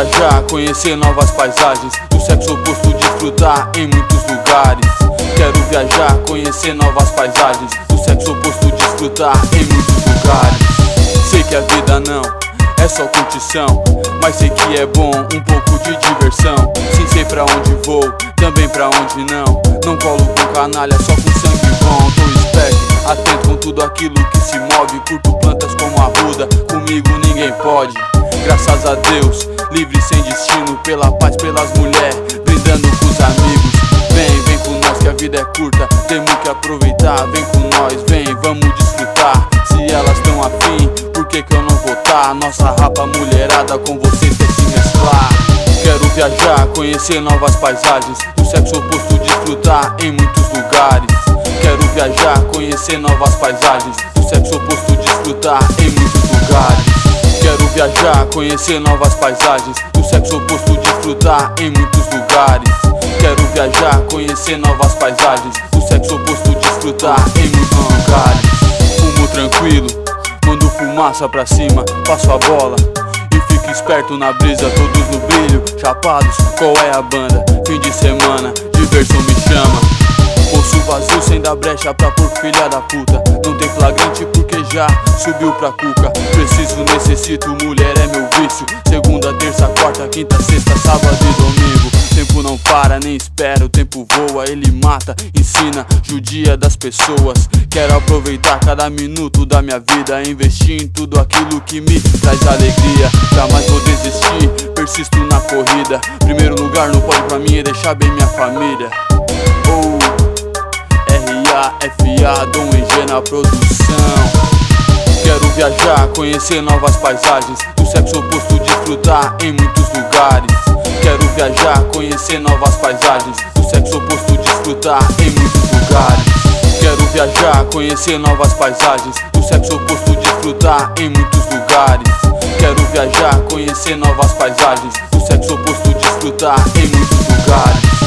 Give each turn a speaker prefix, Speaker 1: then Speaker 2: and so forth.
Speaker 1: viajar, conhecer novas paisagens, do sexo oposto desfrutar em muitos lugares. Quero viajar, conhecer novas paisagens, do sexo oposto desfrutar em muitos lugares. Sei que a vida não é só curtição, mas sei que é bom um pouco de diversão. Sim, sei pra onde vou, também pra onde não. Não colo com canalha, só com sangue bom. Tô esperto, atento com tudo aquilo que se move. Curto plantas como arruda, comigo ninguém pode. Graças a Deus, livre sem destino, pela paz, pelas mulheres, brindando com os amigos. Vem com nós que a vida é curta, temos que aproveitar. Vem com nós, vem, vamos desfrutar. Se elas tão afim, por que eu não vou tá? Nossa rapa mulherada com vocês quer se mesclar. Quero viajar, conhecer novas paisagens, do sexo oposto desfrutar em muitos lugares. Quero viajar, conhecer novas paisagens, do sexo oposto desfrutar em muitos lugares. Quero viajar, conhecer novas paisagens, do sexo oposto desfrutar em muitos lugares. Quero viajar, conhecer novas paisagens, do sexo oposto desfrutar em muitos lugares. Fumo tranquilo, mando fumaça pra cima, passo a bola e fico esperto na brisa, todos no brilho, chapados, qual é a banda? Fim de semana, diversão me chama. Bolso vazio sem dar brecha pra por filha da puta. Não tem flagrante porque já subiu pra cuca. Preciso, necessito, mulher é meu vício. Segunda, terça, quarta, quinta, sexta, sábado e domingo. Tempo não para, nem espera, o tempo voa. Ele mata, ensina, judia das pessoas. Quero aproveitar cada minuto da minha vida, investir em tudo aquilo que me traz alegria. Jamais vou desistir, persisto na corrida. Primeiro lugar no pódio pra mim é deixar bem minha família. R.A.F.A. Dom EG na produção. Quero viajar, conhecer novas paisagens, do sexo oposto desfrutar em muitos lugares. Quero viajar, conhecer novas paisagens, do sexo oposto desfrutar em muitos lugares. Quero viajar, conhecer novas paisagens, do sexo oposto desfrutar em muitos lugares. Quero viajar, conhecer novas paisagens, do sexo oposto desfrutar em muitos lugares.